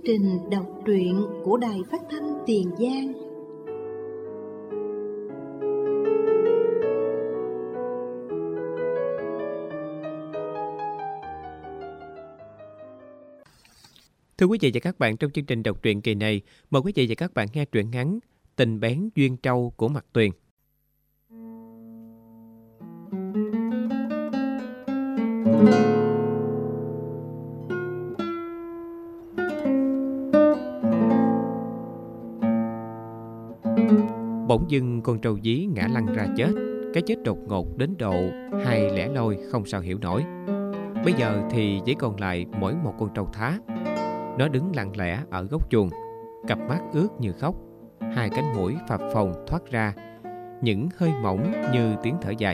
trình đọc truyện của Đài Phát thanh Tiền Giang. Thưa quý vị và các bạn, trong chương trình đọc truyện kỳ này, mời quý vị và các bạn nghe truyện ngắn Tình Bén Duyên Trâu của Mạc Tuyền. Bỗng dưng con trâu dí ngã lăn ra chết. Cái chết đột ngột đến độ hai lẻ loi không sao hiểu nổi. Bây giờ thì chỉ còn lại mỗi một con trâu thá. Nó đứng lặng lẽ ở góc chuồng, cặp mắt ướt như khóc, hai cánh mũi phập phồng thoát ra những hơi mỏng như tiếng thở dài.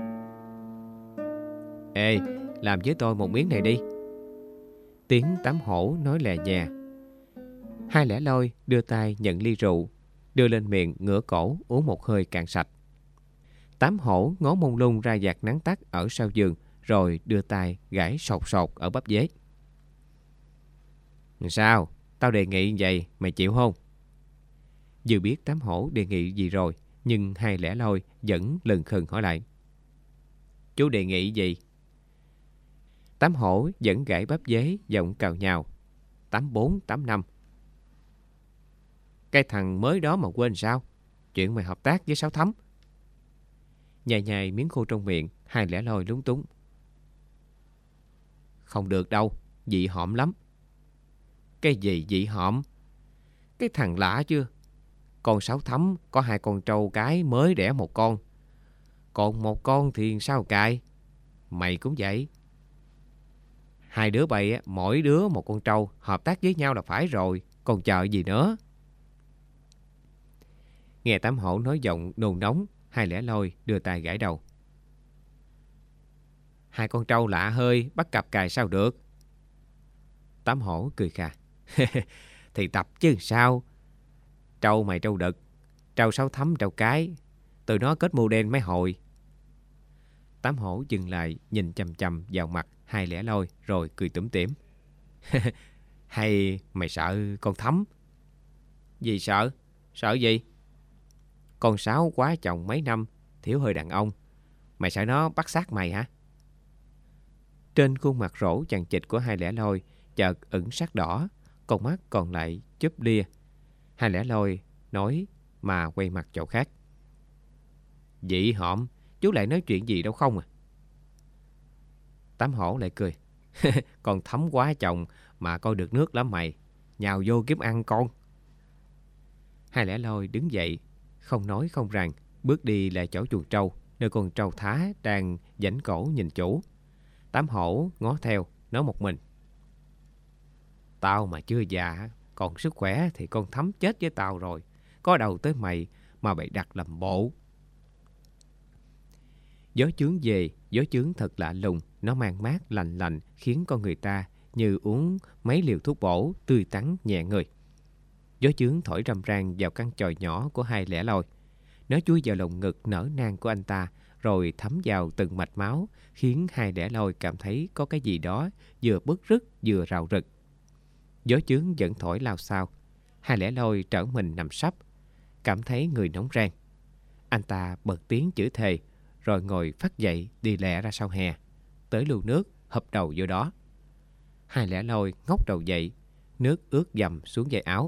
Ê, làm với tôi một miếng này đi. Tiếng Tám Hổ nói lè nhè. Hai lẻ loi đưa tay nhận ly rượu, đưa lên miệng ngửa cổ uống một hơi cạn sạch. Tám Hổ ngó mông lung ra vạt nắng tắt ở sau giường, rồi đưa tay gãi sột sột ở bắp dế. Sao? Tao đề nghị vậy, mày chịu không? Vừa biết Tám Hổ đề nghị gì rồi, nhưng hai lẻ loi vẫn lừng khừng hỏi lại. Chú đề nghị gì? Tám Hổ vẫn gãi bắp dế, giọng cào nhào. 84, 85. Cái thằng mới đó mà quên sao? Chuyện mày hợp tác với Sáu Thấm. Nhai nhai miếng khô trong miệng, hai lẻ loi lúng túng. Không được đâu, dị họm lắm. Cái gì dị họm? Cái thằng lạ chưa? Con Sáu Thấm có hai con trâu cái mới đẻ một con. Còn một con thì sao cài? Mày cũng vậy. Hai đứa bay mỗi đứa một con trâu, hợp tác với nhau là phải rồi. Còn chờ gì nữa? Nghe Tám Hổ nói giọng nôn nóng, hai lẻ loi đưa tay gãi đầu. Hai con trâu lạ hơi, bắt cặp cài sao được? Tám Hổ cười khà. Thì tập chứ sao? Trâu mày trâu đực, trâu Sáu Thấm trâu cái, tụi nó kết mưu đen mấy hồi. Tám Hổ dừng lại nhìn chằm chằm vào mặt hai lẻ loi rồi cười tủm tỉm. Hay mày sợ con Thấm? Gì sợ? Sợ gì? Con Sáu quá chồng mấy năm, thiếu hơi đàn ông. Mày sợ nó bắt xác mày hả? Trên khuôn mặt rỗ chằng chịt của hai lẻ loi chợt ửng sắc đỏ, con mắt còn lại chớp lia. Hai lẻ loi nói mà quay mặt chỗ khác. Dị họm, chú lại nói chuyện gì đâu không à? Tám Hổ lại cười. Con Thấm quá chồng mà coi được nước lắm mày. Nhào vô kiếm ăn con. Hai lẻ loi đứng dậy, không nói không rằng, bước đi lại chỗ chuồng trâu, nơi con trâu thá đang giãnh cổ nhìn chủ. Tám Hổ ngó theo, nói một mình. Tao mà chưa già, còn sức khỏe thì con Thấm chết với tao rồi. Có đầu tới mày mà bày đặt làm bộ. Gió chướng về, gió chướng thật lạ lùng. Nó mang mát lành lành, khiến con người ta như uống mấy liều thuốc bổ tươi tắn nhẹ người. Gió chướng thổi râm ran vào căn chòi nhỏ của hai lẻ loi. Nó chui vào lồng ngực nở nang của anh ta, rồi thấm vào từng mạch máu, khiến hai lẻ loi cảm thấy có cái gì đó vừa bứt rứt vừa rào rực. Gió chướng vẫn thổi lao xao. Hai lẻ loi trở mình nằm sấp, cảm thấy người nóng rang. Anh ta bật tiếng chửi thề, rồi ngồi phắt dậy đi lẹ ra sau hè, tới lu nước hụp đầu vô đó. Hai lẻ loi ngóc đầu dậy, nước ướt dầm xuống dây áo.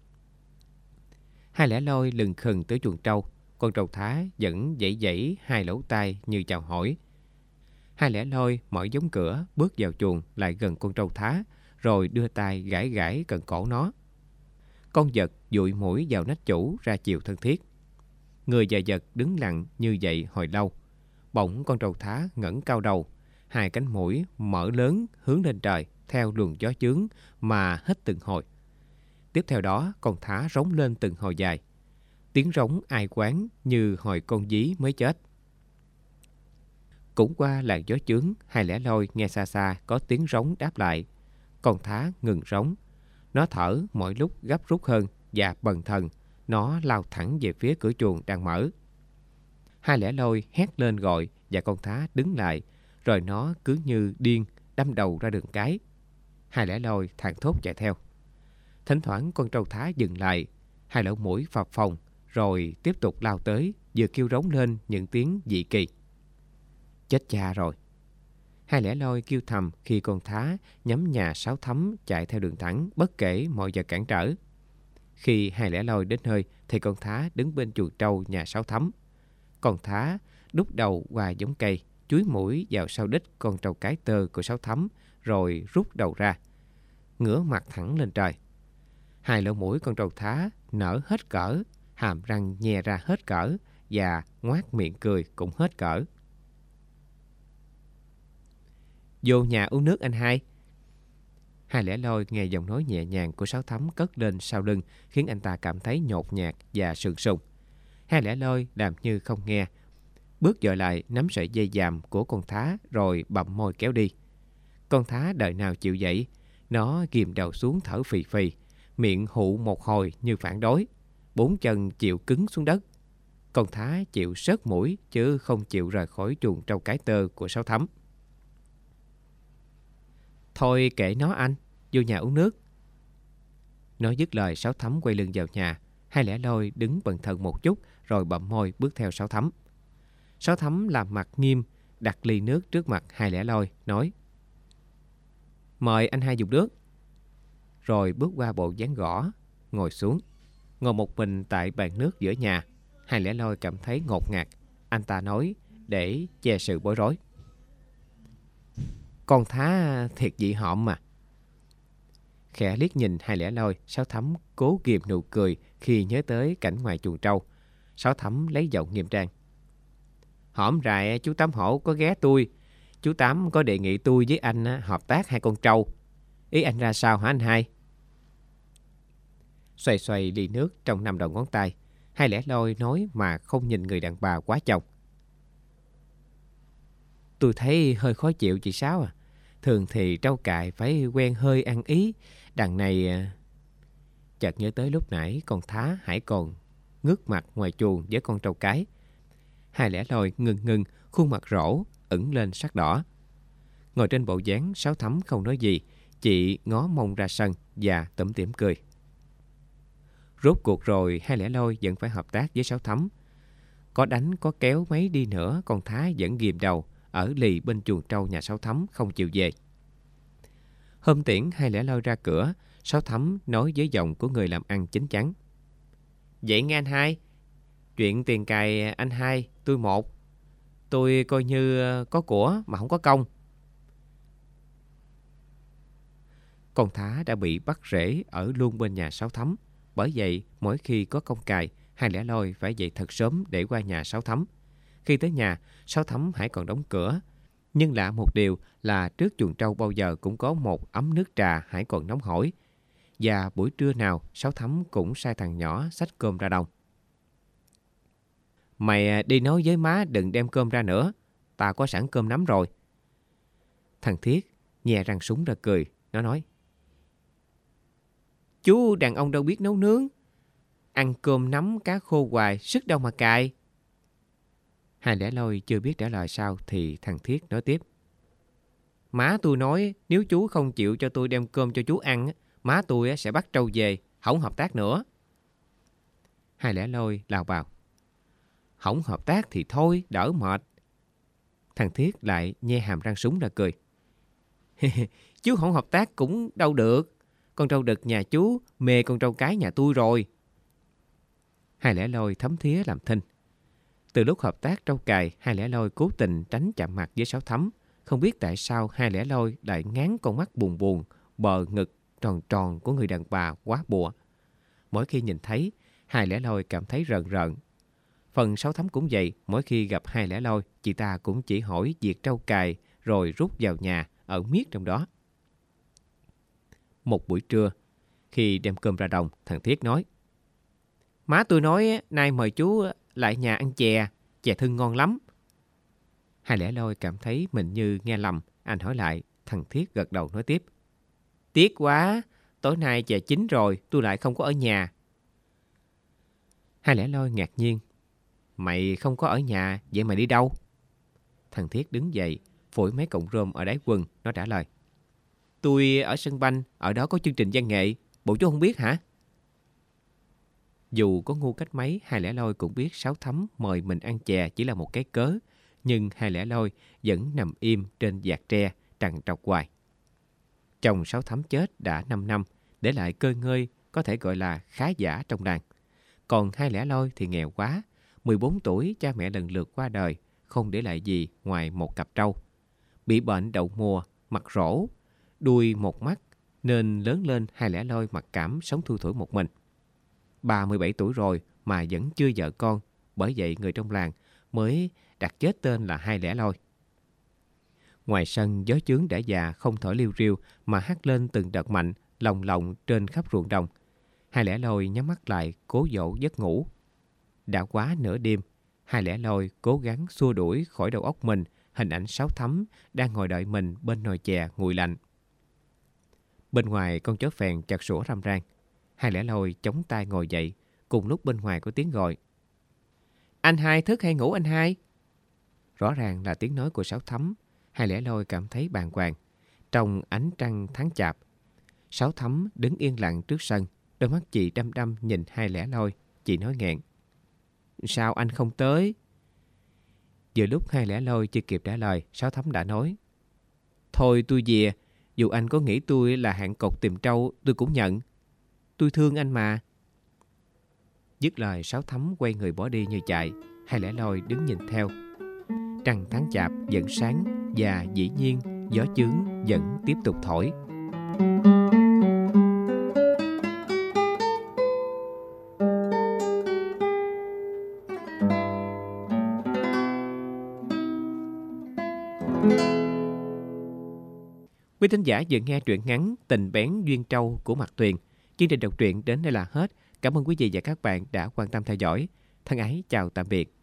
Hai lẻ loi lừng khừng tới chuồng trâu. Con trâu thá vẫn dãy dãy hai lỗ tai như chào hỏi. Hai lẻ loi mở giống cửa, bước vào chuồng lại gần con trâu thá, rồi đưa tay gãi gãi cần cổ nó. Con vật dụi mũi vào nách chủ ra chiều thân thiết. Người và vật đứng lặng như vậy hồi lâu. Bỗng con trâu thá ngẩng cao đầu, hai cánh mũi mở lớn hướng lên trời theo luồng gió chướng mà hít từng hồi. Tiếp theo đó con thá rống lên từng hồi dài. Tiếng rống ai quán như hồi con dí mới chết. Cũng qua làn gió chướng, hai lẻ loi nghe xa xa có tiếng rống đáp lại. Con thá ngừng rống. Nó thở mỗi lúc gấp rút hơn và bần thần. Nó lao thẳng về phía cửa chuồng đang mở. Hai lẻ loi hét lên gọi và con thá đứng lại, rồi nó cứ như điên đâm đầu ra đường cái. Hai lẻ loi thảng thốt chạy theo. Thỉnh thoảng con trâu Thá dừng lại, hai lỗ mũi phập phồng, rồi tiếp tục lao tới, vừa kêu rống lên những tiếng dị kỳ. Chết cha rồi! Hai Lẻ Loi kêu thầm khi con Thá nhắm nhà Sáu Thắm chạy theo đường thẳng bất kể mọi giờ cản trở. Khi Hai Lẻ Loi đến nơi thì con Thá đứng bên chuồng trâu nhà Sáu Thắm. Con Thá đút đầu qua giống cây, chúi mũi vào sau đít con trâu cái tơ của Sáu Thắm, rồi rút đầu ra, ngửa mặt thẳng lên trời. Hai lỗ mũi con trâu Thá nở hết cỡ, hàm răng nhe ra hết cỡ và ngoác miệng cười cũng hết cỡ. Vô nhà uống nước anh hai. Hai Lẻ Loi nghe giọng nói nhẹ nhàng của Sáu Thắm cất lên sau lưng, khiến anh ta cảm thấy nhột nhạt và sườn sùng. Hai Lẻ Loi làm như không nghe, bước dội lại nắm sợi dây dàm của con Thá rồi bặm môi kéo đi. Con Thá đời nào chịu vậy, nó ghìm đầu xuống thở phì phì, miệng hụ một hồi như phản đối, bốn chân chịu cứng xuống đất. Con Thá chịu sớt mũi chứ không chịu rời khỏi chuồng trâu cái tơ của Sáu Thắm. Thôi kệ nó anh, vô nhà uống nước. Nói dứt lời, Sáu Thắm quay lưng vào nhà. Hai Lẻ Loi đứng bần thần một chút rồi bặm môi bước theo Sáu Thắm. Sáu Thắm làm mặt nghiêm, đặt ly nước trước mặt Hai Lẻ Loi, nói: Mời anh hai dùng nước. Rồi bước qua bộ ván gõ, ngồi xuống. Ngồi một mình tại bàn nước giữa nhà. Hai Lẻ Loi cảm thấy ngột ngạt. Anh ta nói để che sự bối rối: Con Thá thiệt dị hợm mà. Khẽ liếc nhìn Hai Lẻ Loi, Sáu Thắm cố ghìm nụ cười khi nhớ tới cảnh ngoài chuồng trâu. Sáu Thắm lấy giọng nghiêm trang: Hổm rày chú Tám Hổ có ghé tôi. Chú Tám có đề nghị tôi với anh hợp tác hai con trâu. Ý anh ra sao hả anh hai? Xoay xoay ly nước trong 5 đầu ngón tay, Hai Lẻ Loi nói mà không nhìn người đàn bà quá chồng: Tôi thấy hơi khó chịu chị Sáu à. Thường thì trâu cài phải quen hơi ăn ý. Đằng này... Chợt nhớ tới lúc nãy con Thá hãy còn ngước mặt ngoài chuồng với con trâu cái. Hai Lẻ Loi ngừng, khuôn mặt rỗ ửng lên sắc đỏ. Ngồi trên bộ ván, Sáu Thắm không nói gì, chị ngó mông ra sân và tủm tỉm cười. Rốt cuộc rồi Hai Lẻ Loi vẫn phải hợp tác với Sáu Thắm. Có đánh có kéo mấy đi nữa, con Thá vẫn ghìm đầu ở lì bên chuồng trâu nhà Sáu Thắm không chịu về. Hôm tiễn Hai Lẻ Loi ra cửa, Sáu Thắm nói với giọng của người làm ăn chín chắn: Vậy nghe anh hai, chuyện tiền cài anh hai tôi một. Tôi coi như có của mà không có công. Con Thá đã bị bắt rễ ở luôn bên nhà Sáu Thắm. Bởi vậy mỗi khi có công cài, Hai Lẻ Loi phải dậy thật sớm để qua nhà Sáu Thắm. Khi tới nhà, Sáu Thắm hãy còn đóng cửa. Nhưng lạ một điều là trước chuồng trâu bao giờ cũng có một ấm nước trà hãy còn nóng hổi. Và buổi trưa nào Sáu Thắm cũng sai thằng nhỏ xách cơm ra đồng. Mày đi nói với má đừng đem cơm ra nữa, ta có sẵn cơm nắm rồi. Thằng Thiết nhè răng súng ra cười, nó nói: Chú đàn ông đâu biết nấu nướng, ăn cơm nắm cá khô hoài sức đâu mà cài. Hai Lẻ Loi chưa biết trả lời sao thì thằng Thiết nói tiếp: Má tôi nói nếu chú không chịu cho tôi đem cơm cho chú ăn, má tôi sẽ bắt trâu về, không hợp tác nữa. Hai Lẻ Loi lào bào: Không hợp tác thì thôi, đỡ mệt. Thằng Thiết lại nhe hàm răng súng ra cười: Chú không hợp tác cũng đâu được. Con trâu đực nhà chú mê con trâu cái nhà tôi rồi. Hai Lẻ Loi thấm thía làm thinh. Từ lúc hợp tác trâu cài, Hai Lẻ Loi cố tình tránh chạm mặt với Sáu Thắm. Không biết tại sao Hai Lẻ Loi lại ngán con mắt buồn buồn, bờ ngực tròn tròn của người đàn bà quá bùa. Mỗi khi nhìn thấy, Hai Lẻ Loi cảm thấy rợn rợn. Phần Sáu Thắm cũng vậy, mỗi khi gặp Hai Lẻ Loi, chị ta cũng chỉ hỏi việc trâu cài rồi rút vào nhà, ở miết trong đó. Một buổi trưa, khi đem cơm ra đồng, thằng Thiết nói: Má tôi nói nay mời chú lại nhà ăn chè, chè Thưng ngon lắm. Hai Lẻ Loi cảm thấy mình như nghe lầm, anh hỏi lại, thằng Thiết gật đầu nói tiếp: Tiếc quá, tối nay chè chín rồi, tôi lại không có ở nhà. Hai Lẻ Loi ngạc nhiên: Mày không có ở nhà, vậy mày đi đâu? Thằng Thiết đứng dậy, phủi mấy cọng rơm ở đáy quần, nó trả lời: Tôi ở sân banh, ở đó có chương trình văn nghệ. bộ chú không biết hả? Dù có ngu cách mấy, Hai Lẻ Loi cũng biết Sáu Thắm mời mình ăn chè chỉ là một cái cớ, nhưng Hai Lẻ Loi vẫn nằm im trên vạt tre, trằn trọc hoài. Chồng Sáu Thắm chết đã 5 năm, để lại cơ ngơi có thể gọi là khá giả trong làng. Còn Hai Lẻ Loi thì nghèo quá, 14 tuổi cha mẹ lần lượt qua đời, không để lại gì ngoài một cặp trâu. Bị bệnh đậu mùa, mặt rỗ, đuôi một mắt, nên lớn lên Hai Lẻ Loi mặc cảm sống thui thủi một mình. Bà 17 tuổi rồi mà vẫn chưa vợ con, bởi vậy người trong làng mới đặt chết tên là Hai Lẻ Loi. Ngoài sân, gió chướng đã già không thổi liu riu mà hắt lên từng đợt mạnh, lồng lộng trên khắp ruộng đồng. Hai Lẻ Loi nhắm mắt lại cố dỗ giấc ngủ. Đã quá nửa đêm, Hai Lẻ Loi cố gắng xua đuổi khỏi đầu óc mình hình ảnh Sáu Thắm đang ngồi đợi mình bên nồi chè nguội lạnh. Bên ngoài con chó phèn chặt sủa râm ran. Hai Lẻ Loi chống tay ngồi dậy, cùng lúc bên ngoài có tiếng gọi. Anh Hai thức hay ngủ anh Hai? Rõ ràng là tiếng nói của Sáu Thắm. Hai Lẻ Loi cảm thấy bàng hoàng. Trong ánh trăng tháng chạp, Sáu Thắm đứng yên lặng trước sân, đôi mắt chị đăm đăm nhìn Hai Lẻ Loi. Chị nói nghẹn. Sao anh không tới? Vừa lúc Hai Lẻ Loi chưa kịp trả lời, Sáu Thắm đã nói. Thôi tôi về, dù anh có nghĩ tôi là hạng cột tìm trâu, tôi cũng nhận. Tôi thương anh mà. Dứt lời, Sáu Thắm quay người bỏ đi như chạy. Hai Lẻ Loi đứng nhìn theo. Trăng tháng chạp vẫn sáng và dĩ nhiên gió chướng vẫn tiếp tục thổi. Quý thính giả vừa nghe truyện ngắn Tình Bén Duyên Trâu của Mạc Tuyền. Chương trình đọc truyện đến đây là hết. Cảm ơn quý vị và các bạn đã quan tâm theo dõi. Thân ái chào tạm biệt.